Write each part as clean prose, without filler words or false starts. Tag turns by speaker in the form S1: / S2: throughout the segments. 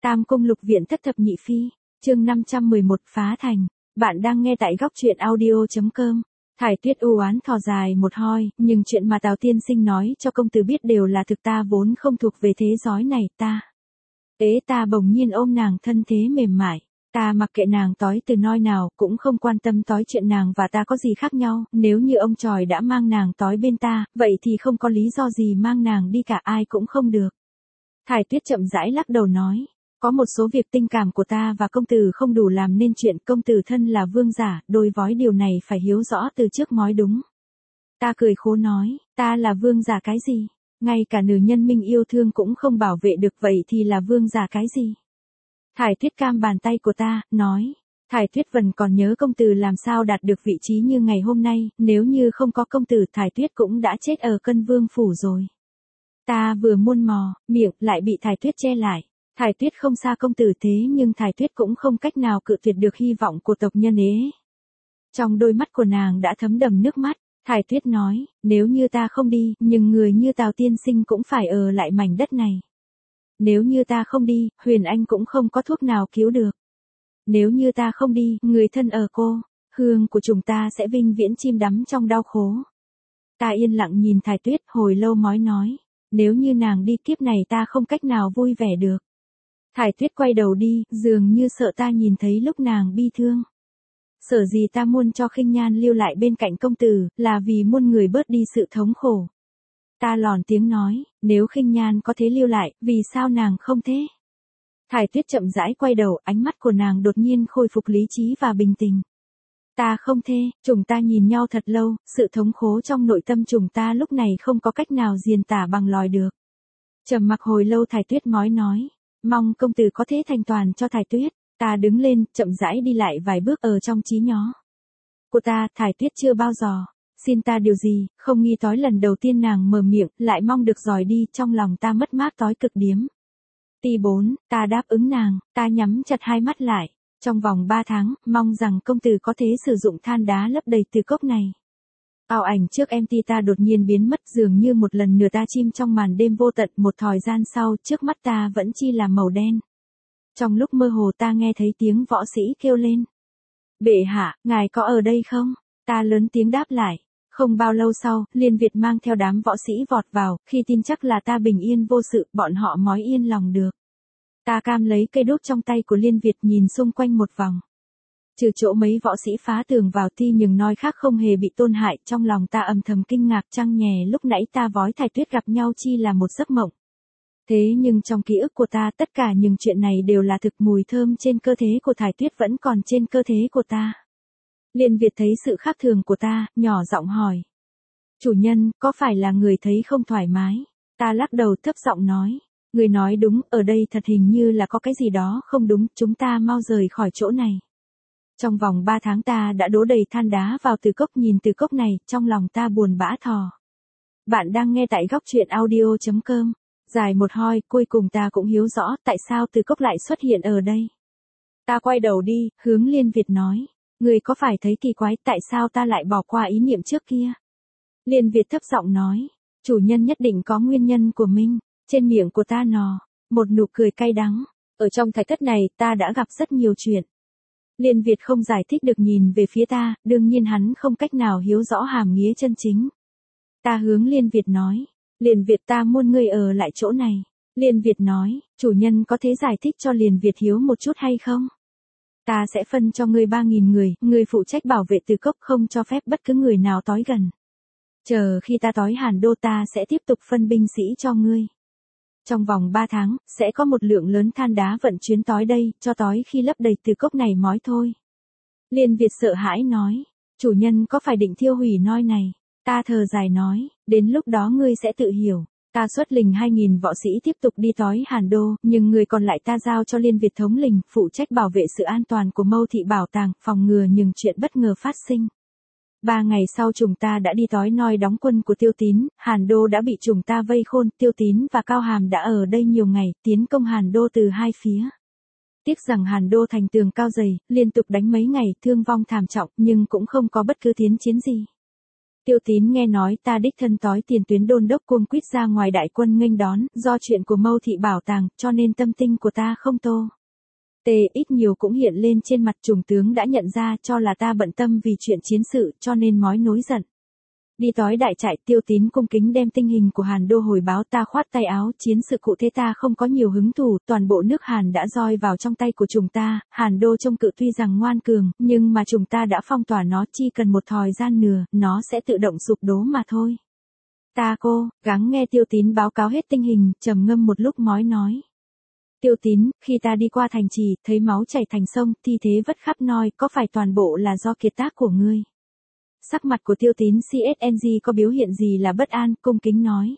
S1: Tam Cung Lục Viện Thất Thập Nhị Phi, chương 511 phá thành. Bạn đang nghe tại góc truyện audio.com. Thải Tuyết u oán thò dài một hơi, nhưng chuyện mà Tào tiên sinh nói cho công tử biết đều là thực, ta vốn không thuộc về thế giới này, ta bỗng nhiên ôm nàng thân thế mềm mại. Ta mặc kệ nàng tối từ nơi nào, cũng không quan tâm tối chuyện nàng và ta có gì khác nhau, nếu như ông trời đã mang nàng tối bên ta, vậy thì không có lý do gì mang nàng đi cả, ai cũng không được. Thải Tuyết chậm rãi lắc đầu nói, có một số việc tình cảm của ta và công tử không đủ làm nên chuyện, công tử thân là vương giả, đôi vói điều này phải hiếu rõ từ trước mới đúng. Ta cười khổ nói, ta là vương giả cái gì? Ngay cả nữ nhân mình yêu thương cũng không bảo vệ được, vậy thì là vương giả cái gì? Thải Tuyết cam bàn tay của ta, nói, Thải Tuyết vẫn còn nhớ công tử làm sao đạt được vị trí như ngày hôm nay, nếu như không có công tử Thải Tuyết cũng đã chết ở Cân Vương Phủ rồi. Ta vừa muôn mò, miệng lại bị Thải Tuyết che lại. Thải Tuyết không xa công tử thế nhưng Thải Tuyết cũng không cách nào cự tuyệt được hy vọng của tộc nhân ấy. Trong đôi mắt của nàng đã thấm đầm nước mắt, Thải Tuyết nói, nếu như ta không đi, nhưng người như Tào tiên sinh cũng phải ở lại mảnh đất này. Nếu như ta không đi, Huyền Anh cũng không có thuốc nào cứu được. Nếu như ta không đi, người thân ở cô, hương của chúng ta sẽ vinh viễn chìm đắm trong đau khổ. Ta yên lặng nhìn Thải Tuyết hồi lâu mới nói, nếu như nàng đi kiếp này ta không cách nào vui vẻ được. Thải Tuyết quay đầu đi, dường như sợ ta nhìn thấy lúc nàng bi thương. Sở gì ta muốn cho Khinh Nhan lưu lại bên cạnh công tử, là vì muốn người bớt đi sự thống khổ. Ta lòn tiếng nói, nếu Khinh Nhan có thể lưu lại, vì sao nàng không thế? Thải Tuyết chậm rãi quay đầu, ánh mắt của nàng đột nhiên khôi phục lý trí và bình tĩnh. Ta không thế, chúng ta nhìn nhau thật lâu, sự thống khổ trong nội tâm chúng ta lúc này không có cách nào diễn tả bằng lời được. Trầm mặc hồi lâu Thải Tuyết mới nói, mong công tử có thể thành toàn cho Thải Tuyết. Ta đứng lên, chậm rãi đi lại vài bước ở trong trí nhớ của ta, Thải Tuyết chưa bao giờ xin ta điều gì, không nghĩ tới lần đầu tiên nàng mở miệng, lại mong được giỏi đi, trong lòng ta mất mát tới cực điểm. Ti 4, ta đáp ứng nàng, ta nhắm chặt hai mắt lại, trong vòng 3 tháng, mong rằng công tử có thể sử dụng than đá lấp đầy từ cốc này. Ảo ảnh trước em ti ta đột nhiên biến mất, dường như một lần nữa ta chìm trong màn đêm vô tận, một thời gian sau, trước mắt ta vẫn chỉ là màu đen. Trong lúc mơ hồ ta nghe thấy tiếng võ sĩ kêu lên. Bệ hạ, ngài có ở đây không? Ta lớn tiếng đáp lại. Không bao lâu sau, Liên Việt mang theo đám võ sĩ vọt vào, khi tin chắc là ta bình yên vô sự, bọn họ mới yên lòng được. Ta cam lấy cây đốt trong tay của Liên Việt nhìn xung quanh một vòng. Trừ chỗ mấy võ sĩ phá tường vào ti nhưng nói khác không hề bị tôn hại, trong lòng ta âm thầm kinh ngạc chăng nhè lúc nãy ta vói Thải Tuyết gặp nhau chi là một giấc mộng. Thế nhưng trong ký ức của ta tất cả những chuyện này đều là thực, mùi thơm trên cơ thể của Thải Tuyết vẫn còn trên cơ thể của ta. Liên Việt thấy sự khác thường của ta, nhỏ giọng hỏi. Chủ nhân, có phải là người thấy không thoải mái? Ta lắc đầu thấp giọng nói. Người nói đúng, ở đây thật hình như là có cái gì đó không đúng, chúng ta mau rời khỏi chỗ này. Trong vòng 3 tháng ta đã đổ đầy than đá vào từ cốc, nhìn từ cốc này, trong lòng ta buồn bã thò. Bạn đang nghe tại góc truyện audio.com. Dài một hơi, cuối cùng ta cũng hiểu rõ tại sao từ cốc lại xuất hiện ở đây. Ta quay đầu đi, hướng Liên Việt nói. Người có phải thấy kỳ quái tại sao ta lại bỏ qua ý niệm trước kia? Liên Việt thấp giọng nói. Chủ nhân nhất định có nguyên nhân của mình. Trên miệng của ta nò một nụ cười cay đắng. Ở trong thạch thất này ta đã gặp rất nhiều chuyện. Liên Việt không giải thích được nhìn về phía ta, đương nhiên hắn không cách nào hiểu rõ hàm nghĩa chân chính. Ta hướng Liên Việt nói. Liên Việt, ta muốn ngươi ở lại chỗ này. Liên Việt nói, chủ nhân có thể giải thích cho Liên Việt hiếu một chút hay không? Ta sẽ phân cho ngươi 3.000 người, ngươi phụ trách bảo vệ từ cốc, không cho phép bất cứ người nào tới gần. Chờ khi ta tới Hàn Đô ta sẽ tiếp tục phân binh sĩ cho ngươi. Trong vòng 3 tháng, sẽ có một lượng lớn than đá vận chuyển tới đây, cho tới khi lấp đầy từ cốc này mới thôi. Liên Việt sợ hãi nói, chủ nhân có phải định thiêu hủy nơi này? Ta thở dài nói, đến lúc đó ngươi sẽ tự hiểu. Ta xuất lĩnh 2.000 võ sĩ tiếp tục đi tới Hàn Đô, nhưng người còn lại ta giao cho Liên Việt thống lĩnh, phụ trách bảo vệ sự an toàn của Mâu Thị Bảo Tàng, phòng ngừa những chuyện bất ngờ phát sinh. 3 ngày sau chúng ta đã đi tới nơi đóng quân của Tiêu Tín, Hàn Đô đã bị chúng ta vây khôn, Tiêu Tín và Cao Hàm đã ở đây nhiều ngày, tiến công Hàn Đô từ hai phía. Tiếc rằng Hàn Đô thành tường cao dày, liên tục đánh mấy ngày, thương vong thảm trọng, nhưng cũng không có bất cứ tiến chiến gì. Tiêu Tín nghe nói ta đích thân tối tiền tuyến đôn đốc cuống quýt ra ngoài đại quân nghênh đón, do chuyện của Mâu Thị bảo tàng, cho nên tâm tinh của ta không tô. Ít nhiều cũng hiện lên trên mặt. Trùng tướng đã nhận ra cho là ta bận tâm vì chuyện chiến sự, cho nên mói nối giận. Đi tối đại trại, Tiêu Tín cung kính đem tình hình của Hàn Đô hồi báo. Ta khoát tay áo, chiến sự cụ thế ta không có nhiều hứng thú, toàn bộ nước Hàn đã roi vào trong tay của chúng ta. Hàn Đô trông cự tuy rằng ngoan cường, nhưng mà chúng ta đã phong tỏa nó, chỉ cần một thời gian nữa, nó sẽ tự động sụp đổ mà thôi. Ta gắng nghe Tiêu Tín báo cáo hết tình hình, trầm ngâm một lúc mói nói. Tiêu Tín, khi ta đi qua thành trì, thấy máu chảy thành sông, thi thế vất khắp nơi, có phải toàn bộ là do kiệt tác của ngươi? Sắc mặt của Tiêu Tín CSNG có biểu hiện gì là bất an, cung kính nói.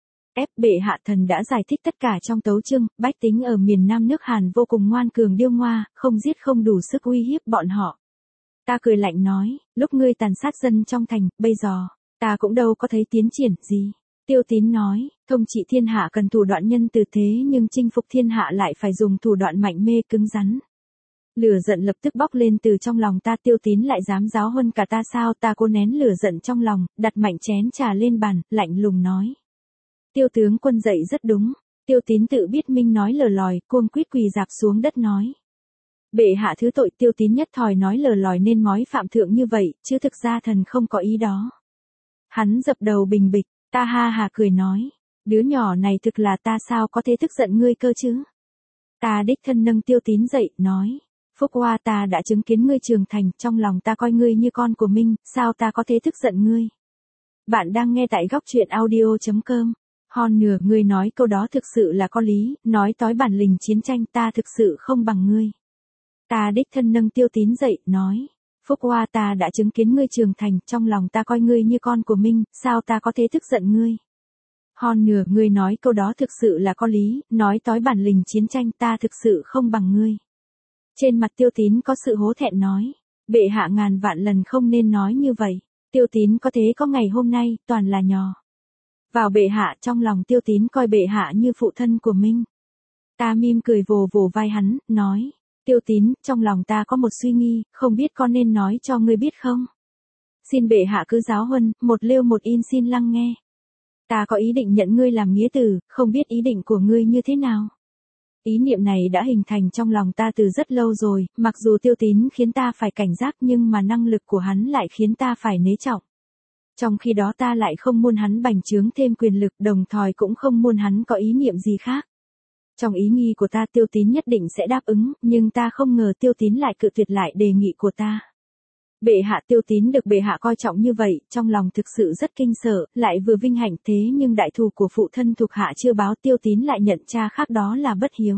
S1: Bệ hạ thần đã giải thích tất cả trong tấu chương, bách tính ở miền Nam nước Hàn vô cùng ngoan cường điêu ngoa, không giết không đủ sức uy hiếp bọn họ. Ta cười lạnh nói, lúc ngươi tàn sát dân trong thành, bây giờ, ta cũng đâu có thấy tiến triển gì. Tiêu Tín nói, thông trị thiên hạ cần thủ đoạn nhân từ thế nhưng chinh phục thiên hạ lại phải dùng thủ đoạn mạnh mê cứng rắn. Lửa giận lập tức bốc lên từ trong lòng ta. Tiêu Tín lại dám giáo huấn cả ta sao? Ta cố nén lửa giận trong lòng, đặt mạnh chén trà lên bàn, lạnh lùng nói. Tiêu tướng quân dạy rất đúng. Tiêu Tín tự biết mình nói lờ lòi, cuống quýt quỳ rạp xuống đất nói. Bệ hạ thứ tội. Tiêu Tín nhất thời nói lờ lòi nên mói phạm thượng như vậy, chứ thực ra thần không có ý đó. Hắn dập đầu bình bịch, ta ha hà cười nói. Đứa nhỏ này thực là ta sao có thể tức giận ngươi cơ chứ? Ta đích thân nâng Tiêu Tín dậy, nói. Phúc Hoa, ta đã chứng kiến ngươi trưởng thành, trong lòng ta coi ngươi như con của mình, sao ta có thể tức giận ngươi? Bạn đang nghe tại góc truyện audio.com. Hòn nửa, ngươi nói câu đó thực sự là có lý, nói tối bản lĩnh chiến tranh ta thực sự không bằng ngươi. Ta đích thân nâng Tiêu Tín dậy, nói. Phúc Hoa, ta đã chứng kiến ngươi trưởng thành, trong lòng ta coi ngươi như con của mình, sao ta có thể tức giận ngươi? Hòn nửa, ngươi nói câu đó thực sự là có lý, nói tối bản lĩnh chiến tranh ta thực sự không bằng ngươi. Trên mặt Tiêu Tín có sự hổ thẹn nói. Bệ hạ ngàn vạn lần không nên nói như vậy. Tiêu Tín có thế có ngày hôm nay, toàn là nhò vào bệ hạ. Trong lòng Tiêu Tín coi bệ hạ như phụ thân của mình. Ta mỉm cười vồ vồ vai hắn, nói. Tiêu Tín, trong lòng ta có một suy nghi, không biết có nên nói cho ngươi biết không? Xin bệ hạ cứ giáo huấn, một liêu một in xin lắng nghe. Ta có ý định nhận ngươi làm nghĩa tử, không biết ý định của ngươi như thế nào? Ý niệm này đã hình thành trong lòng ta từ rất lâu rồi, mặc dù Tiêu Tín khiến ta phải cảnh giác nhưng mà năng lực của hắn lại khiến ta phải nể trọng. Trong khi đó ta lại không muốn hắn bành trướng thêm quyền lực, đồng thời cũng không muốn hắn có ý niệm gì khác. Trong ý nghĩ của ta Tiêu Tín nhất định sẽ đáp ứng, nhưng ta không ngờ Tiêu Tín lại cự tuyệt lại đề nghị của ta. Bệ hạ, Tiêu Tín được bệ hạ coi trọng như vậy, trong lòng thực sự rất kinh sợ, lại vừa vinh hạnh thế nhưng đại thù của phụ thân thuộc hạ chưa báo. Tiêu Tín lại nhận cha khác đó là bất hiếu.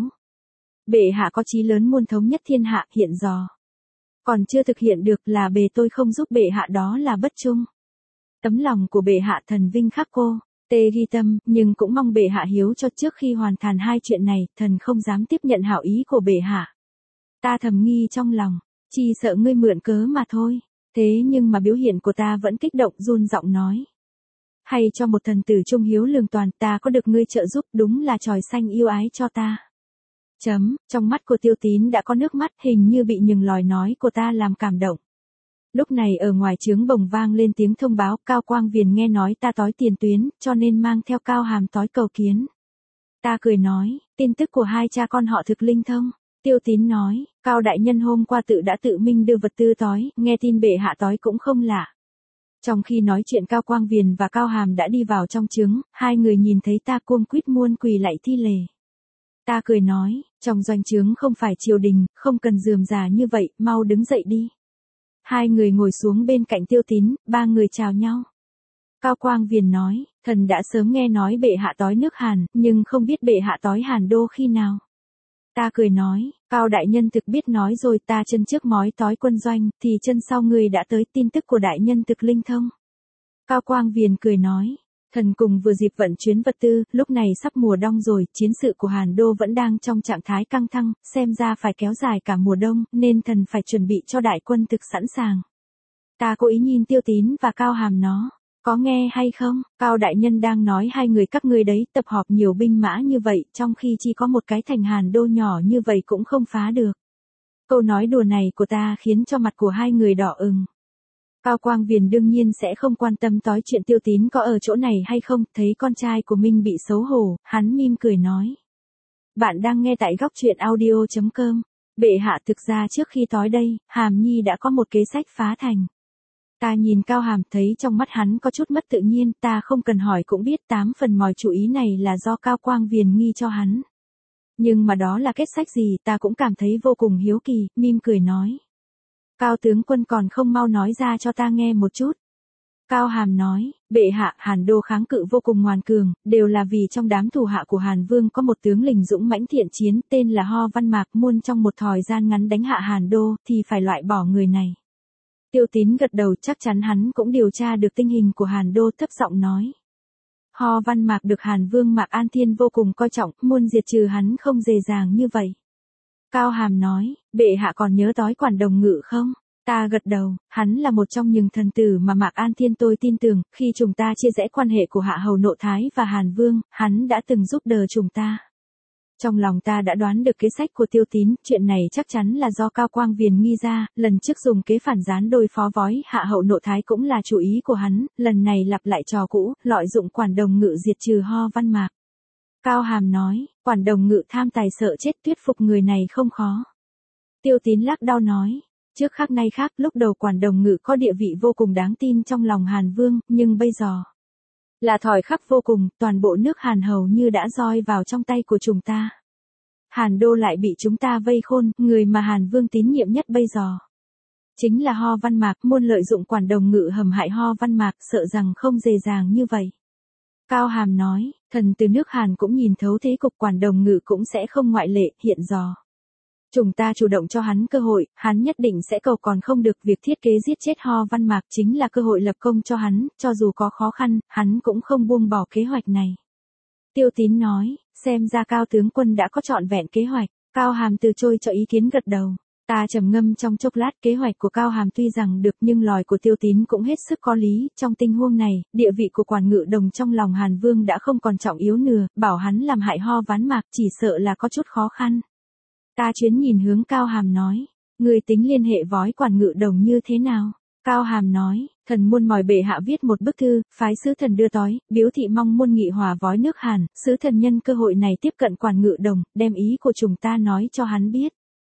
S1: Bệ hạ có chí lớn muôn thống nhất thiên hạ, hiện giờ còn chưa thực hiện được, là bề tôi không giúp bệ hạ đó là bất trung. Tấm lòng của bệ hạ thần vinh khắc ghi tâm, nhưng cũng mong bệ hạ hiếu cho. Trước khi hoàn thành hai chuyện này, thần không dám tiếp nhận hảo ý của bệ hạ. Ta thầm nghi trong lòng, chỉ sợ ngươi mượn cớ mà thôi. Thế nhưng mà biểu hiện của ta vẫn kích động, run giọng nói. Hay cho một thần tử trung hiếu lương toàn, ta có được ngươi trợ giúp, đúng là trời xanh yêu ái cho ta. Trong mắt của Tiêu Tín đã có nước mắt, hình như bị những lời nói của ta làm cảm động. Lúc này ở ngoài trướng bồng vang lên tiếng thông báo. Cao Quang Viền nghe nói ta tối tiền tuyến, cho nên mang theo Cao Hàm tối cầu kiến. Ta cười nói, tin tức của hai cha con họ thực linh thông. Tiêu Tín nói, Cao đại nhân hôm qua đã tự mình đưa vật tư tối, nghe tin bệ hạ tối cũng không lạ. Trong khi nói chuyện Cao Quang Viền và Cao Hàm đã đi vào trong trướng, hai người nhìn thấy ta cuống quýt muôn quỳ lạy thi lễ. Ta cười nói, trong doanh trướng không phải triều đình, không cần rườm rà như vậy, mau đứng dậy đi. Hai người ngồi xuống bên cạnh Tiêu Tín, ba người chào nhau. Cao Quang Viền nói, thần đã sớm nghe nói bệ hạ tối nước Hàn, nhưng không biết bệ hạ tối Hàn Đô khi nào. Ta cười nói, Cao đại nhân thực biết nói rồi, ta chân trước mói tối quân doanh, thì chân sau người đã tới. Tin tức của đại nhân thực linh thông. Cao Quang Viền cười nói, thần cùng vừa dịp vận chuyến vật tư, lúc này sắp mùa đông rồi, chiến sự của Hàn Đô vẫn đang trong trạng thái căng thẳng, xem ra phải kéo dài cả mùa đông, nên thần phải chuẩn bị cho đại quân thực sẵn sàng. Ta cố ý nhìn Tiêu Tín và Cao Hàm nó. Có nghe hay không? Cao đại nhân đang nói hai người các ngươi đấy, tập hợp nhiều binh mã như vậy, trong khi chỉ có một cái thành Hàn Đô nhỏ như vậy cũng không phá được. Câu nói đùa này của ta khiến cho mặt của hai người đỏ ửng. Cao Quang Viền đương nhiên sẽ không quan tâm tới chuyện Tiêu Tín có ở chỗ này hay không, thấy con trai của mình bị xấu hổ, hắn mỉm cười nói. Bạn đang nghe tại góc truyện audio.com. Bệ hạ, thực ra trước khi tới đây, Hàm Nhi đã có một kế sách phá thành. Ta nhìn Cao Hàm thấy trong mắt hắn có chút mất tự nhiên, ta không cần hỏi cũng biết 8 phần mồi chủ ý này là do Cao Quang Viền nghi cho hắn. Nhưng mà đó là kết sách gì ta cũng cảm thấy vô cùng hiếu kỳ, mỉm cười nói. Cao tướng quân còn không mau nói ra cho ta nghe một chút. Cao Hàm nói, bệ hạ, Hàn Đô kháng cự vô cùng ngoan cường, đều là vì trong đám thủ hạ của Hàn Vương có một tướng lĩnh dũng mãnh thiện chiến tên là Ho Văn Mạc, muốn trong một thời gian ngắn đánh hạ Hàn Đô thì phải loại bỏ người này. Tiêu Tín gật đầu, chắc chắn hắn cũng điều tra được tình hình của Hàn Đô, thấp giọng nói. Ho Văn Mạc được Hàn Vương Mạc An Thiên vô cùng coi trọng, muốn diệt trừ hắn không dễ dàng như vậy. Cao Hàm nói, bệ hạ còn nhớ tới Quản Đồng Ngự không? Ta gật đầu, hắn là một trong những thần tử mà Mạc An Thiên tôi tin tưởng, khi chúng ta chia rẽ quan hệ của Hạ Hầu Nộ Thái và Hàn Vương, hắn đã từng giúp đỡ chúng ta. Trong lòng ta đã đoán được kế sách của Tiêu Tín, chuyện này chắc chắn là do Cao Quang Viền nghi ra, lần trước dùng kế phản gián đối phó với Hạ Hầu Nộ Thái cũng là chủ ý của hắn, lần này lặp lại trò cũ, lợi dụng Quản Đồng Ngự diệt trừ Ho Văn Mạc. Cao Hàm nói, Quản Đồng Ngự tham tài sợ chết, thuyết phục người này không khó. Tiêu Tín lắc đầu nói. Trước khác nay khác, lúc đầu Quản Đồng Ngự có địa vị vô cùng đáng tin trong lòng Hàn Vương, nhưng bây giờ là thời khắc vô cùng, toàn bộ nước Hàn hầu như đã roi vào trong tay của chúng ta. Hàn Đô lại bị chúng ta vây khôn, người mà Hàn Vương tín nhiệm nhất bây giờ chính là Ho Văn Mạc, muốn lợi dụng Quản Đồng Ngự hầm hại Ho Văn Mạc, sợ rằng không dễ dàng như vậy. Cao Hàm nói, thần từ nước Hàn cũng nhìn thấu thế cục, Quản Đồng Ngự cũng sẽ không ngoại lệ, hiện giờ chúng ta chủ động cho hắn cơ hội, hắn nhất định sẽ cầu còn không được, việc thiết kế giết chết Ho Văn Mạc chính là cơ hội lập công cho hắn, cho dù có khó khăn, hắn cũng không buông bỏ kế hoạch này. Tiêu Tín nói, xem ra Cao tướng quân đã có trọn vẹn kế hoạch. Cao Hàm từ chối cho ý kiến, gật đầu. Ta trầm ngâm trong chốc lát, kế hoạch của Cao Hàm tuy rằng được nhưng lời của Tiêu Tín cũng hết sức có lý, trong tình huống này, địa vị của Quản Ngự Đồng trong lòng Hàn Vương đã không còn trọng yếu nữa, bảo hắn làm hại Ho Văn Mạc chỉ sợ là có chút khó khăn. Ta chuyến nhìn hướng Cao Hàm nói, người tính liên hệ với Quản Ngự Đồng như thế nào? Cao Hàm nói, thần muốn mời bệ hạ viết một bức thư, phái sứ thần đưa tới, biểu thị mong muốn nghị hòa với nước Hàn, sứ thần nhân cơ hội này tiếp cận Quản Ngự Đồng, đem ý của chúng ta nói cho hắn biết.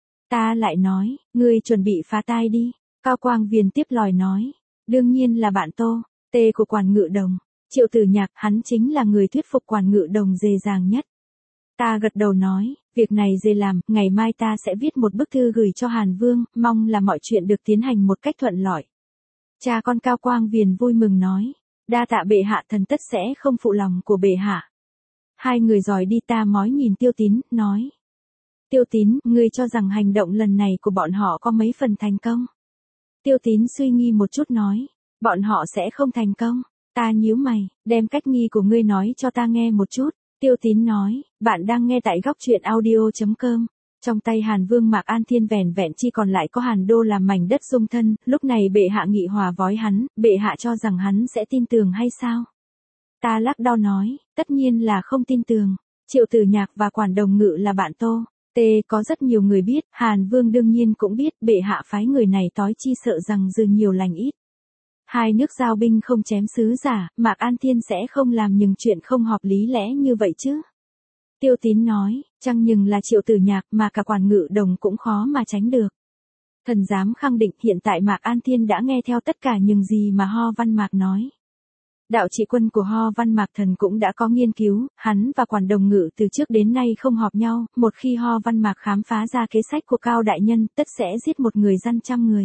S1: Ta lại nói, người chuẩn bị phá tai đi. Cao Quang Viền tiếp lời nói, đương nhiên là bạn Tô, tê của Quản Ngự Đồng, Triệu Tử Nhạc, hắn chính là người thuyết phục Quản Ngự Đồng dễ dàng nhất. Ta gật đầu nói, việc này dễ làm, ngày mai ta sẽ viết một bức thư gửi cho Hàn Vương, mong là mọi chuyện được tiến hành một cách thuận lợi. Cha con Cao Quang Viền vui mừng nói, đa tạ bệ hạ, thần tất sẽ không phụ lòng của bệ hạ. Hai người rồi đi, ta mói nhìn Tiêu Tín, nói. Tiêu Tín, ngươi cho rằng hành động lần này của bọn họ có mấy phần thành công? Tiêu Tín suy nghĩ một chút nói, bọn họ sẽ không thành công. Ta nhíu mày, đem cách nghi của ngươi nói cho ta nghe một chút. Tiêu Tín nói, bạn đang nghe tại góc truyện audio.com. Trong tay Hàn Vương Mạc An Thiên vẻn vẹn chỉ còn lại có Hàn Đô làm mảnh đất dung thân, lúc này bệ hạ nghị hòa với hắn, bệ hạ cho rằng hắn sẽ tin tưởng hay sao? Ta lắc đầu nói, tất nhiên là không tin tưởng. Triệu Tử Nhạc và Quản Đồng Ngự là bạn Tô. Có rất nhiều người biết, Hàn Vương đương nhiên cũng biết, bệ hạ phái người này tối chi sợ rằng dư nhiều lành ít. Hai nước giao binh không chém sứ giả, Mạc An Thiên sẽ không làm những chuyện không hợp lý lẽ như vậy chứ. Tiêu Tín nói, chẳng nhưng là Triệu Tử Nhạc mà cả Quản Ngự Đồng cũng khó mà tránh được. Thần dám khẳng định hiện tại Mạc An Thiên đã nghe theo tất cả những gì mà Ho Văn Mạc nói. Đạo trị quân của Ho Văn Mạc thần cũng đã có nghiên cứu, hắn và Quản Đồng Ngự từ trước đến nay không hợp nhau, một khi Ho Văn Mạc khám phá ra kế sách của Cao đại nhân, tất sẽ giết một người dân 100 người.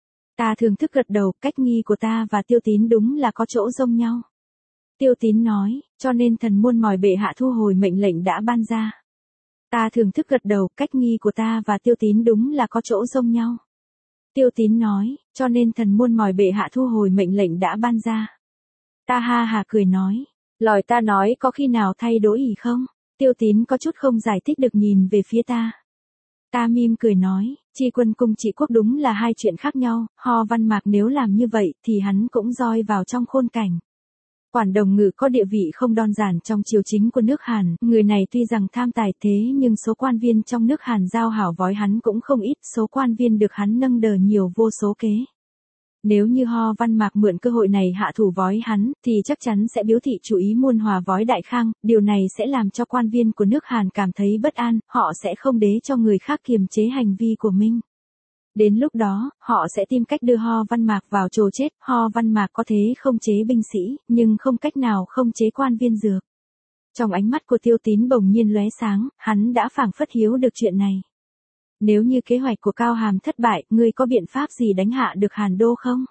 S1: Ta thường thức gật đầu, cách nghi của ta và Tiêu Tín đúng là có chỗ giống nhau. Tiêu Tín nói, cho nên thần muốn mời bệ hạ thu hồi mệnh lệnh đã ban ra. Ta thường thức gật đầu, cách nghi của ta và Tiêu Tín đúng là có chỗ giống nhau. Tiêu Tín nói, cho nên thần muốn mời bệ hạ thu hồi mệnh lệnh đã ban ra. Ta ha hà cười nói, lời ta nói có khi nào thay đổi ý không? Tiêu Tín có chút không giải thích được nhìn về phía ta. Ta mỉm cười nói, chi quân cùng trị quốc đúng là hai chuyện khác nhau, Ho Văn Mạc nếu làm như vậy thì hắn cũng roi vào trong khôn cảnh. Quản Đồng Ngự có địa vị không đơn giản trong triều chính của nước Hàn, người này tuy rằng tham tài thế nhưng số quan viên trong nước Hàn giao hảo với hắn cũng không ít, số quan viên được hắn nâng đỡ nhiều vô số kế. Nếu như Ho Văn Mạc mượn cơ hội này hạ thủ vói hắn, thì chắc chắn sẽ biếu thị chú ý muôn hòa vói Đại Khang, điều này sẽ làm cho quan viên của nước Hàn cảm thấy bất an, họ sẽ không để cho người khác kiềm chế hành vi của mình. Đến lúc đó, họ sẽ tìm cách đưa Ho Văn Mạc vào chồ chết, Ho Văn Mạc có thể không chế binh sĩ, nhưng không cách nào không chế quan viên dược. Trong ánh mắt của Tiêu Tín bỗng nhiên lóe sáng, hắn đã phảng phất hiểu được chuyện này. Nếu như kế hoạch của Cao Hàm thất bại, ngươi có biện pháp gì đánh hạ được Hàn Đô không?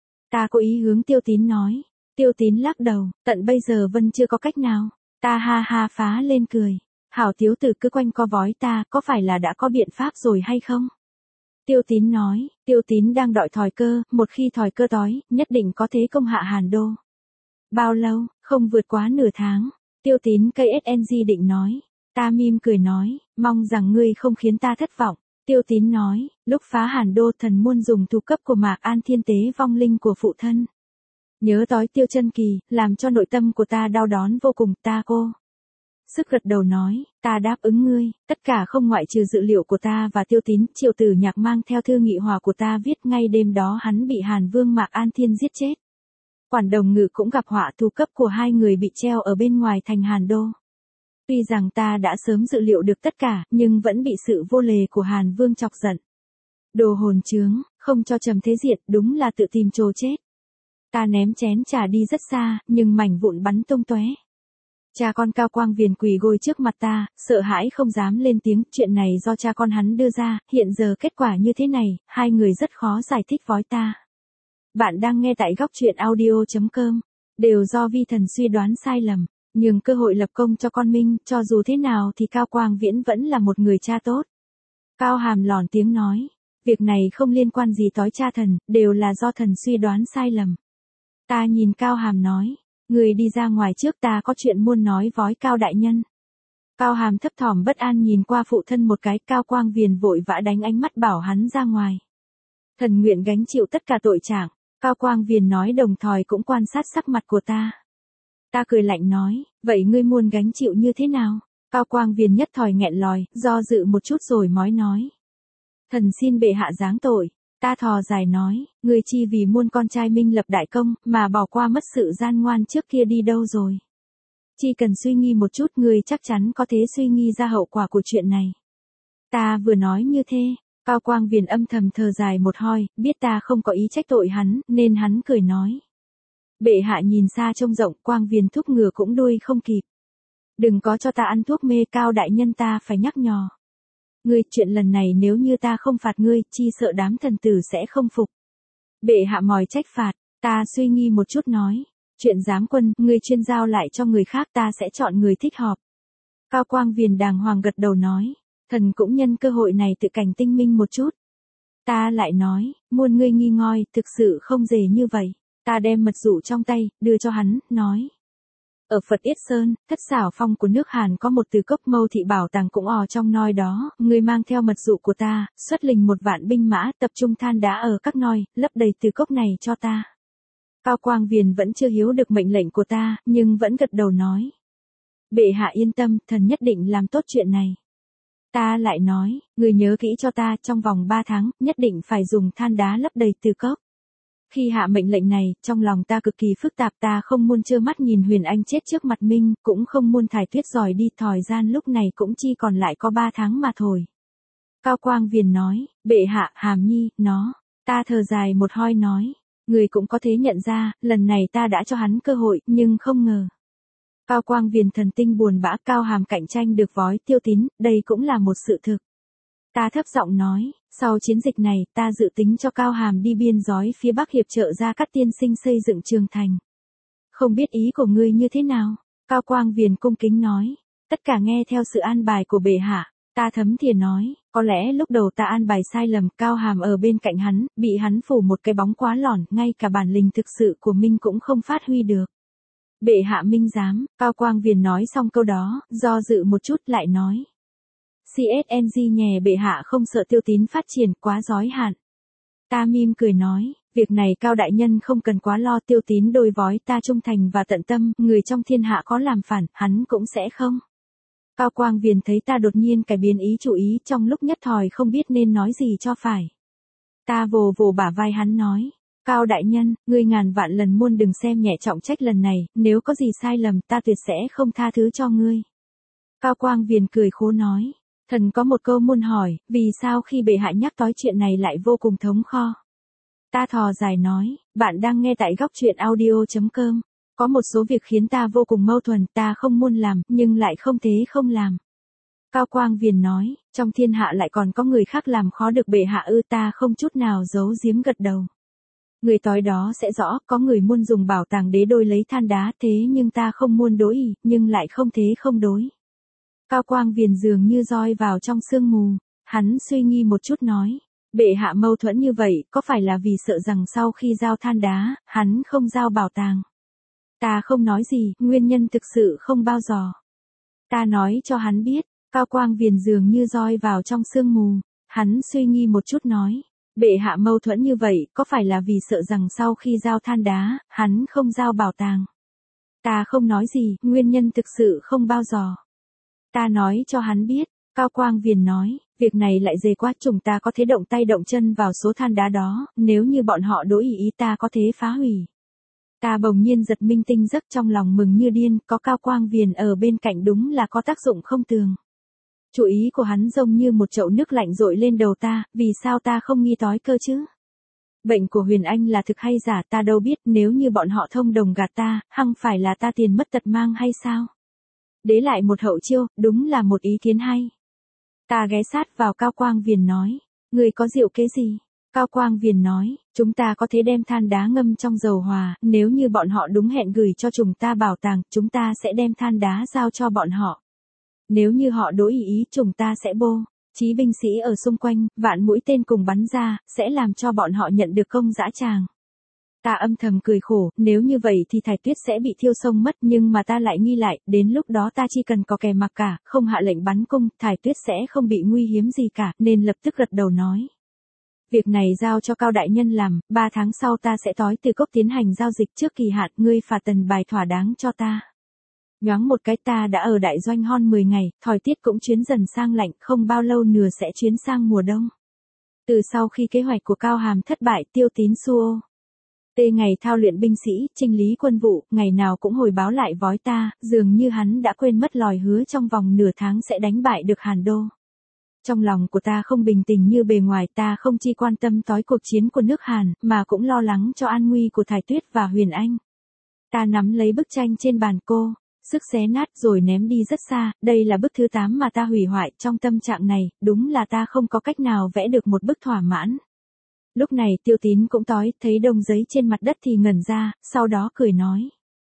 S1: Ta có ý hướng Tiêu Tín nói. Tiêu Tín lắc đầu, tận bây giờ vẫn chưa có cách nào. Ta ha ha phá lên cười. Hảo thiếu tử cứ quanh co vói ta, có phải là đã có biện pháp rồi hay không? Tiêu Tín nói, Tiêu Tín đang đợi thời cơ, một khi thời cơ tới, nhất định có thế công hạ Hàn Đô. Bao lâu, không vượt quá nửa tháng. Tiêu Tín KSNG định nói. Ta mỉm cười nói, mong rằng ngươi không khiến ta thất vọng. Tiêu Tín nói, lúc phá Hàn Đô thần muôn dùng thủ cấp của Mạc An Thiên tế vong linh của phụ thân. Nhớ tới Tiêu Chân Kỳ, làm cho nội tâm của ta đau đớn vô cùng, ta cô. Sức gật đầu nói, ta đáp ứng ngươi, tất cả không ngoại trừ dự liệu của ta và Tiêu Tín, Triệu Tử Nhạc mang theo thư nghị hòa của ta viết ngay đêm đó hắn bị Hàn Vương Mạc An Thiên giết chết. Quản Đồng Ngự cũng gặp họa thủ cấp của hai người bị treo ở bên ngoài thành Hàn Đô. Tuy rằng ta đã sớm dự liệu được tất cả, nhưng vẫn bị sự vô lề của Hàn Vương chọc giận. Đồ hồn trướng, không cho Trầm Thế Diệt, đúng là tự tìm trồ chết. Ta ném chén trà đi rất xa, nhưng mảnh vụn bắn tung tóe. Cha con Cao Quang Viền quỳ gối trước mặt ta, sợ hãi không dám lên tiếng, chuyện này do cha con hắn đưa ra, hiện giờ kết quả như thế này, hai người rất khó giải thích với ta. Bạn đang nghe tại góc truyện audio.com, đều do vi thần suy đoán sai lầm. Nhưng cơ hội lập công cho con Minh, cho dù thế nào thì Cao Quang Viễn vẫn là một người cha tốt. Cao Hàm lòn tiếng nói, việc này không liên quan gì tới cha thần, đều là do thần suy đoán sai lầm. Ta nhìn Cao Hàm nói, người đi ra ngoài trước, ta có chuyện muốn nói với Cao đại nhân. Cao Hàm thấp thỏm bất an nhìn qua phụ thân một cái, Cao Quang Viền vội vã đánh ánh mắt bảo hắn ra ngoài. Thần nguyện gánh chịu tất cả tội trạng, Cao Quang Viền nói đồng thời cũng quan sát sắc mặt của ta. Ta cười lạnh nói, vậy ngươi muốn gánh chịu như thế nào? Cao Quang Viền nhất thời nghẹn lòi, do dự một chút rồi mới nói. Thần xin bệ hạ giáng tội. Ta thò dài nói, ngươi chi vì muôn con trai Minh lập đại công, mà bỏ qua mất sự gian ngoan trước kia đi đâu rồi? Chỉ cần suy nghĩ một chút, ngươi chắc chắn có thể suy nghĩ ra hậu quả của chuyện này. Ta vừa nói như thế, Cao Quang Viền âm thầm thở dài một hơi, biết ta không có ý trách tội hắn, nên hắn cười nói. Bệ hạ nhìn xa trông rộng, Quang Viền thúc ngựa cũng đuôi không kịp. Đừng có cho ta ăn thuốc mê, Cao đại nhân ta phải nhắc nhò. Ngươi, chuyện lần này nếu như ta không phạt ngươi, chi sợ đám thần tử sẽ không phục. Bệ hạ mỏi trách phạt, ta suy nghĩ một chút nói. Chuyện giám quân, ngươi chuyên giao lại cho người khác, ta sẽ chọn người thích hợp. Cao Quang Viền đàng hoàng gật đầu nói. Thần cũng nhân cơ hội này tự cảnh tinh minh một chút. Ta lại nói, muôn ngươi nghi ngoi, thực sự không dễ như vậy. Ta đem mật dụ trong tay, đưa cho hắn, nói. Ở Phật Yết Sơn, thất xảo phong của nước Hàn có một từ cốc Mâu Thị bảo tàng cũng trong nơi đó, ngươi mang theo mật dụ của ta, xuất lình 1.000 binh mã, tập trung than đá ở các nơi, lấp đầy từ cốc này cho ta. Cao Quang Viền vẫn chưa hiểu được mệnh lệnh của ta, nhưng vẫn gật đầu nói. Bệ hạ yên tâm, thần nhất định làm tốt chuyện này. Ta lại nói, ngươi nhớ kỹ cho ta, trong vòng 3 tháng, nhất định phải dùng than đá lấp đầy từ cốc. Khi hạ mệnh lệnh này, trong lòng ta cực kỳ phức tạp, ta không muốn trơ mắt nhìn Huyền Anh chết trước mặt Minh, cũng không muốn thải tuyết giỏi đi, thời gian lúc này cũng chỉ còn lại có 3 tháng mà thôi. Cao Quang Viền nói, bệ hạ, Hàm Nhi, nó, ta thở dài một hơi nói, người cũng có thể nhận ra, lần này ta đã cho hắn cơ hội, nhưng không ngờ. Cao Quang Viền thần tinh buồn bã, Cao Hàm cạnh tranh được với Tiêu Tín, đây cũng là một sự thực. Ta thấp giọng nói, sau chiến dịch này, ta dự tính cho Cao Hàm đi biên giới phía Bắc hiệp trợ ra các tiên sinh xây dựng trường thành. Không biết ý của ngươi như thế nào? Cao Quang Viền cung kính nói, tất cả nghe theo sự an bài của bệ hạ. Ta thấm thìa nói, có lẽ lúc đầu ta an bài sai lầm, Cao Hàm ở bên cạnh hắn, bị hắn phủ một cái bóng quá lỏn, ngay cả bản lĩnh thực sự của Minh cũng không phát huy được. Bệ hạ minh giám, Cao Quang Viền nói xong câu đó, do dự một chút lại nói. CSNG nhè bệ hạ không sợ Tiêu Tín phát triển quá giới hạn. Ta mỉm cười nói, việc này Cao đại nhân không cần quá lo, Tiêu Tín đôi vói ta trung thành và tận tâm, người trong thiên hạ có làm phản, hắn cũng sẽ không. Cao Quang Viền thấy ta đột nhiên cải biến ý chủ ý, trong lúc nhất thời không biết nên nói gì cho phải. Ta vồ vồ bả vai hắn nói, Cao đại nhân, ngươi ngàn vạn lần muôn đừng xem nhẹ trọng trách lần này, nếu có gì sai lầm ta tuyệt sẽ không tha thứ cho ngươi. Cao Quang Viền cười khổ nói, thần có một câu muốn hỏi, vì sao khi bệ hạ nhắc tới chuyện này lại vô cùng thống kho. Ta thò dài nói, bạn đang nghe tại góc truyện audio.com. Có một số việc khiến ta vô cùng mâu thuẫn, ta không muốn làm, nhưng lại không thế không làm. Cao Quang Viền nói, trong thiên hạ lại còn có người khác làm khó được bệ hạ ư? Ta không chút nào giấu giếm gật đầu. Người tối đó sẽ rõ, có người muốn dùng bảo tàng đế đôi lấy than đá, thế nhưng ta không muốn đối ý, nhưng lại không thế không đối. Cao Quang Viền dường như roi vào trong sương mù, hắn suy nghĩ một chút nói, bệ hạ mâu thuẫn như vậy, có phải là vì sợ rằng sau khi giao than đá, hắn không giao bảo tàng? Ta không nói gì, nguyên nhân thực sự không bao giờ. Ta nói cho hắn biết. Cao Quang Viền dường như roi vào trong sương mù, hắn suy nghĩ một chút nói, bệ hạ mâu thuẫn như vậy, có phải là vì sợ rằng sau khi giao than đá, hắn không giao bảo tàng? Ta không nói gì, nguyên nhân thực sự không bao giờ. Ta nói cho hắn biết. Cao Quang Viền nói, việc này lại dề quá, chúng ta có thể động tay động chân vào số than đá đó, nếu như bọn họ đối ý ta có thể phá hủy. Ta bỗng nhiên giật mình tinh giấc, trong lòng mừng như điên, có Cao Quang Viền ở bên cạnh đúng là có tác dụng không tường. Chú ý của hắn giống như một chậu nước lạnh dội lên đầu ta, vì sao ta không nghi tối cơ chứ? Bệnh của Huyền Anh là thực hay giả ta đâu biết, nếu như bọn họ thông đồng gạt ta, hăng phải là ta tiền mất tật mang hay sao? Đế lại một hậu chiêu, đúng là một ý kiến hay. Ta ghé sát vào Cao Quang Viền nói, người có diệu kế gì? Cao Quang Viền nói, chúng ta có thể đem than đá ngâm trong dầu hòa, nếu như bọn họ đúng hẹn gửi cho chúng ta bảo tàng, chúng ta sẽ đem than đá giao cho bọn họ. Nếu như họ đối ý chúng ta sẽ bố trí binh sĩ ở xung quanh, vạn mũi tên cùng bắn ra, sẽ làm cho bọn họ nhận được công dã tràng. Ta âm thầm cười khổ, nếu như vậy thì Thải Tuyết sẽ bị thiêu sông mất, nhưng mà ta lại nghi lại, đến lúc đó ta chỉ cần có kẻ mặc cả, không hạ lệnh bắn cung, Thải Tuyết sẽ không bị nguy hiểm gì cả, nên lập tức gật đầu nói. Việc này giao cho Cao đại nhân làm, 3 tháng sau ta sẽ tối từ cốc tiến hành giao dịch trước kỳ hạn, ngươi phạt tần bài thỏa đáng cho ta. Nhoáng một cái ta đã ở đại doanh hon 10 ngày, thời tiết cũng chuyến dần sang lạnh, không bao lâu nữa sẽ chuyến sang mùa đông. Từ sau khi kế hoạch của Cao Hàm thất bại, Tiêu Tín Suô tê ngày thao luyện binh sĩ, chinh lý quân vụ, ngày nào cũng hồi báo lại với ta, dường như hắn đã quên mất lời hứa trong vòng nửa tháng sẽ đánh bại được Hàn Đô. Trong lòng của ta không bình tĩnh như bề ngoài, ta không chỉ quan tâm tới cuộc chiến của nước Hàn, mà cũng lo lắng cho an nguy của Thải Tuyết và Huyền Anh. Ta nắm lấy bức tranh trên bàn cô, sức xé nát rồi ném đi rất xa, đây là bức thứ 8 mà ta hủy hoại, trong tâm trạng này, đúng là ta không có cách nào vẽ được một bức thỏa mãn. Lúc này Tiêu Tín cũng tối, thấy đông giấy trên mặt đất thì ngẩn ra, sau đó cười nói.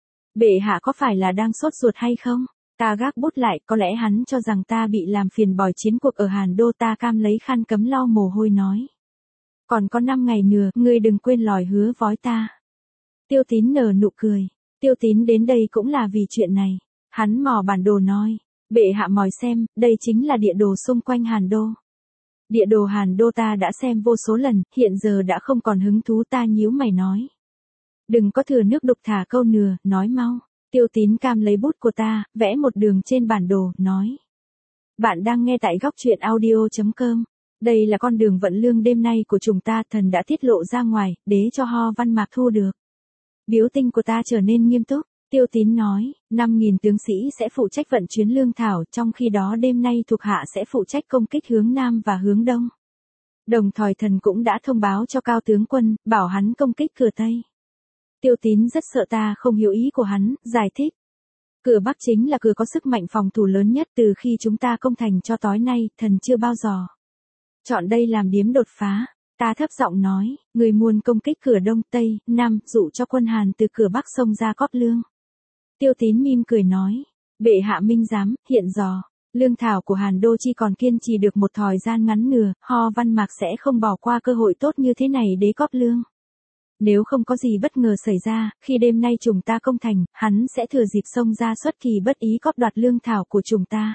S1: Bệ hạ có phải là đang sốt ruột hay không? Ta gác bút lại, có lẽ hắn cho rằng ta bị làm phiền bỏi chiến cuộc ở Hàn Đô, ta cam lấy khăn cấm lau mồ hôi nói. Còn có 5 ngày nữa, ngươi đừng quên lời hứa với ta. Tiêu Tín nở nụ cười. Tiêu Tín đến đây cũng là vì chuyện này. Hắn mò bản đồ nói. Bệ hạ mỏi xem, đây chính là địa đồ xung quanh Hàn Đô. Địa đồ Hàn Đô ta đã xem vô số lần, hiện giờ đã không còn hứng thú, ta nhíu mày nói. Đừng có thừa nước đục thả câu nừa, nói mau. Tiêu Tín cam lấy bút của ta, vẽ một đường trên bản đồ, nói. Bạn đang nghe tại góc truyện audio.com. Đây là con đường vận lương đêm nay của chúng ta, thần đã tiết lộ ra ngoài, để cho Ho Văn Mạc thu được. Biểu tình của ta trở nên nghiêm túc. Tiêu Tín nói, 5.000 tướng sĩ sẽ phụ trách vận chuyển lương thảo, trong khi đó đêm nay thuộc hạ sẽ phụ trách công kích hướng Nam và hướng Đông. Đồng thời thần cũng đã thông báo cho Cao tướng quân, bảo hắn công kích cửa Tây. Tiêu Tín rất sợ ta không hiểu ý của hắn, giải thích. Cửa Bắc chính là cửa có sức mạnh phòng thủ lớn nhất, từ khi chúng ta công thành cho tối nay, thần chưa bao giờ chọn đây làm điểm đột phá. Ta thấp giọng nói, người muốn công kích cửa Đông, Tây, Nam, dụ cho quân Hàn từ cửa Bắc xông ra cóp lương. Tiêu Tín mỉm cười nói, bệ hạ minh giám, hiện giờ, lương thảo của Hàn Đô chỉ còn kiên trì được một thời gian ngắn nữa, Ho Văn Mạc sẽ không bỏ qua cơ hội tốt như thế này để cóp lương. Nếu không có gì bất ngờ xảy ra, khi đêm nay chúng ta công thành, hắn sẽ thừa dịp xông ra xuất kỳ bất ý cóp đoạt lương thảo của chúng ta.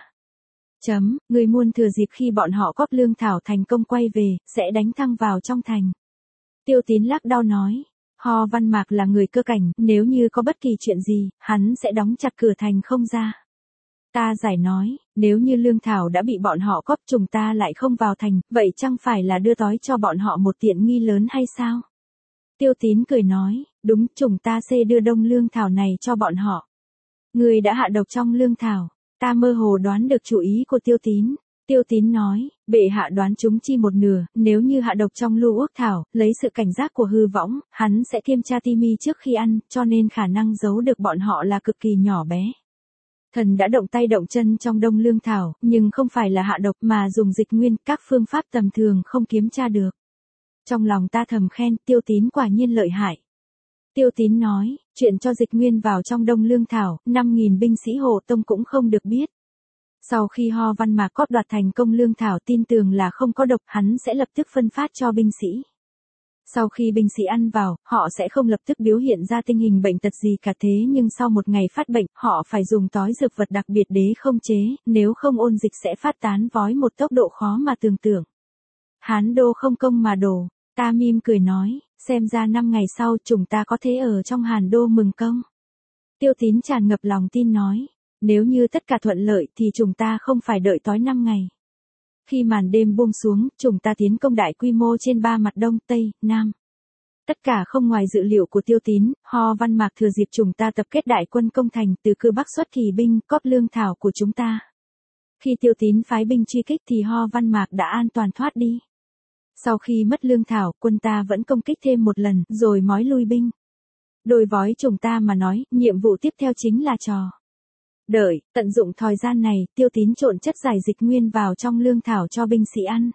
S1: Người muốn thừa dịp khi bọn họ cóp lương thảo thành công quay về, sẽ đánh thẳng vào trong thành. Tiêu Tín lắc đầu nói, Ho Văn Mạc là người cơ cảnh, nếu như có bất kỳ chuyện gì, hắn sẽ đóng chặt cửa thành không ra. Ta giải nói, nếu như lương thảo đã bị bọn họ cóp chúng ta lại không vào thành, vậy chẳng phải là đưa tối cho bọn họ một tiện nghi lớn hay sao? Tiêu Tín cười nói, đúng, chúng ta sẽ đưa đông lương thảo này cho bọn họ. Người đã hạ độc trong lương thảo. Ta mơ hồ đoán được chủ ý của Tiêu Tín. Tiêu Tín nói, bệ hạ đoán chúng chi một nửa, nếu như hạ độc trong lưu ước thảo, lấy sự cảnh giác của hư võng, hắn sẽ tiêm cha ti mi trước khi ăn, cho nên khả năng giấu được bọn họ là cực kỳ nhỏ bé. Thần đã động tay động chân trong đông lương thảo, nhưng không phải là hạ độc mà dùng dịch nguyên, các phương pháp tầm thường không kiếm tra được. Trong lòng ta thầm khen, Tiêu Tín quả nhiên lợi hại. Tiêu Tín nói, chuyện cho dịch nguyên vào trong đông lương thảo, 5.000 binh sĩ hộ tông cũng không được biết. Sau khi Ho Văn Mạc cóp đoạt thành công lương thảo tin tưởng là không có độc, hắn sẽ lập tức phân phát cho binh sĩ. Sau khi binh sĩ ăn vào, họ sẽ không lập tức biểu hiện ra tình hình bệnh tật gì cả, thế nhưng sau một ngày phát bệnh, họ phải dùng tói dược vật đặc biệt để không chế, nếu không ôn dịch sẽ phát tán vói một tốc độ khó mà tưởng tượng. Hán đô không công mà đổ, ta mỉm cười nói, xem ra 5 ngày sau chúng ta có thể ở trong Hàn đô mừng công. Tiêu Tín tràn ngập lòng tin nói, nếu như tất cả thuận lợi thì chúng ta không phải đợi tối 5 ngày. Khi màn đêm buông xuống, chúng ta tiến công đại quy mô trên 3 mặt Đông, Tây, Nam. Tất cả không ngoài dự liệu của Tiêu Tín, Ho Văn Mạc thừa dịp chúng ta tập kết đại quân công thành, từ cửa Bắc xuất kỳ binh, cóp lương thảo của chúng ta. Khi Tiêu Tín phái binh truy kích thì Ho Văn Mạc đã an toàn thoát đi. Sau khi mất lương thảo, quân ta vẫn công kích thêm một lần, rồi mói lui binh. Đối với chúng ta mà nói, nhiệm vụ tiếp theo chính là trò đợi, tận dụng thời gian này, Tiêu Tín trộn chất giải dịch nguyên vào trong lương thảo cho binh sĩ ăn.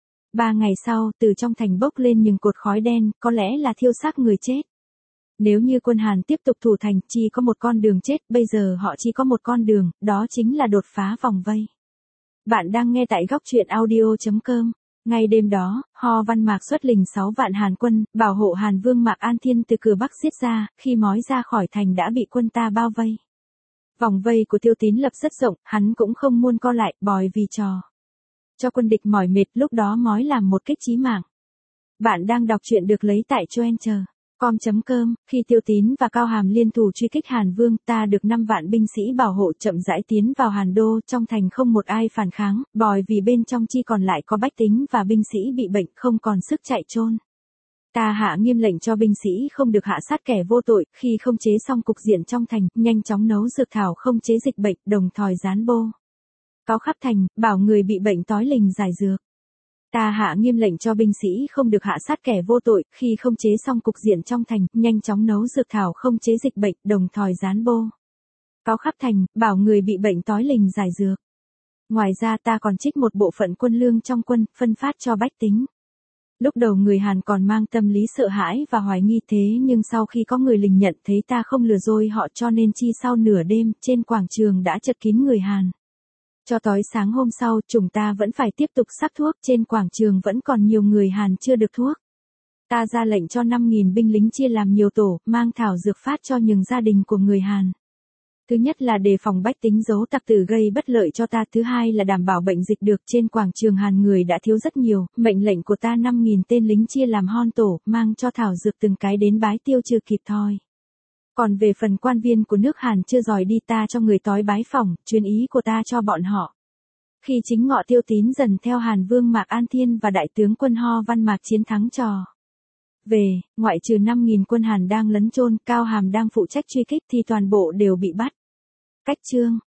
S1: 3 ngày sau, từ trong thành bốc lên những cột khói đen, có lẽ là thiêu xác người chết. Nếu như quân Hàn tiếp tục thủ thành, chỉ có một con đường chết, bây giờ họ chỉ có một con đường, đó chính là đột phá vòng vây. Bạn đang nghe tại góc truyện audio.com. Ngay đêm đó, Ho Văn Mạc xuất lĩnh 6 vạn Hàn quân, bảo hộ Hàn Vương Mạc An Thiên từ cửa Bắc giết ra, khi mói ra khỏi thành đã bị quân ta bao vây. Vòng vây của Tiêu Tín lập rất rộng, hắn cũng không muốn co lại, bòi vì trò cho quân địch mỏi mệt, lúc đó mói làm một kích chí mạng. Bạn đang đọc truyện được lấy tại choencher.com. Khi Tiêu Tín và Cao Hàm liên thủ truy kích Hàn Vương, ta được 5 vạn binh sĩ bảo hộ chậm rãi tiến vào Hàn Đô, trong thành không một ai phản kháng, bòi vì bên trong chỉ còn lại có bách tính và binh sĩ bị bệnh không còn sức chạy trôn. Ta hạ nghiêm lệnh cho binh sĩ không được hạ sát kẻ vô tội, khi không chế xong cục diện trong thành, nhanh chóng nấu dược thảo không chế dịch bệnh, đồng thời dán bô cáo khắp thành, bảo người bị bệnh tói lình giải dược. Ta hạ nghiêm lệnh cho binh sĩ không được hạ sát kẻ vô tội, khi không chế xong cục diện trong thành, nhanh chóng nấu dược thảo không chế dịch bệnh, đồng thời dán bô cáo khắp thành, bảo người bị bệnh tói lình giải dược. Ngoài ra ta còn trích một bộ phận quân lương trong quân, phân phát cho bách tính. Lúc đầu người Hàn còn mang tâm lý sợ hãi và hoài nghi, thế nhưng sau khi có người lình nhận thấy ta không lừa dối họ, cho nên chi sau nửa đêm, trên quảng trường đã chật kín người Hàn. Cho tới sáng hôm sau, chúng ta vẫn phải tiếp tục sắc thuốc, trên quảng trường vẫn còn nhiều người Hàn chưa được thuốc. Ta ra lệnh cho 5.000 binh lính chia làm nhiều tổ, mang thảo dược phát cho những gia đình của người Hàn. Thứ nhất là đề phòng bách tính giấu tặc tử gây bất lợi cho ta, thứ hai là đảm bảo bệnh dịch được, trên quảng trường Hàn người đã thiếu rất nhiều, mệnh lệnh của ta 5.000 tên lính chia làm hon tổ, mang cho thảo dược từng cái đến bái tiêu trừ kịp thời. Còn về phần quan viên của nước Hàn chưa giỏi đi, ta cho người tối bái phỏng, truyền ý của ta cho bọn họ. Khi chính ngọ, Tiêu Tín dần theo Hàn Vương Mạc An Thiên và đại tướng quân Ho Văn Mạc chiến thắng trò về, ngoại trừ 5.000 quân Hàn đang lấn chôn, Cao Hàm đang phụ trách truy kích thì toàn bộ đều bị bắt. Cách chương